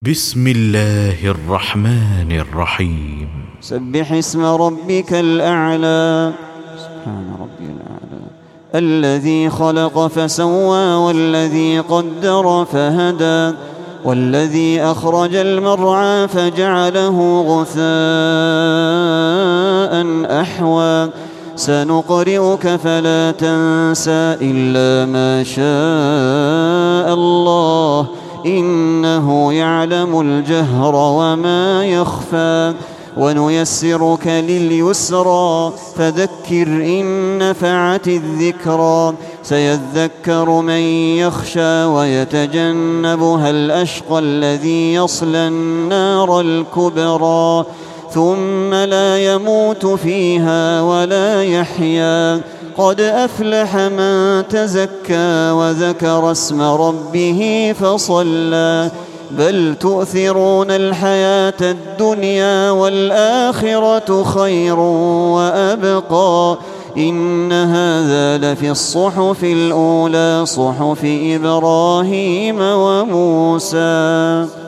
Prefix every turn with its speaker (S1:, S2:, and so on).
S1: بسم الله الرحمن الرحيم.
S2: سبح اسم ربك الأعلى. سبحان ربي الأعلى الذي خلق فسوى والذي قدر فهدى والذي أخرج المرعى فجعله غثاء أحوى سنقرئك فلا تنسى إلا ما شاء الله إنه يعلم الجهر وما يخفى ونيسرك لليسرى فذكر إن نفعت الذكرى سيذكر من يخشى ويتجنبها الأشقى الذي يصلى النار الكبرى ثم لا يموت فيها ولا يحيا قد أفلح من تزكى وذكر اسم ربه فصلى بل تؤثرون الحياة الدنيا والآخرة خير وأبقى إن هذا لفي الصحف الأولى صحف إبراهيم وموسى.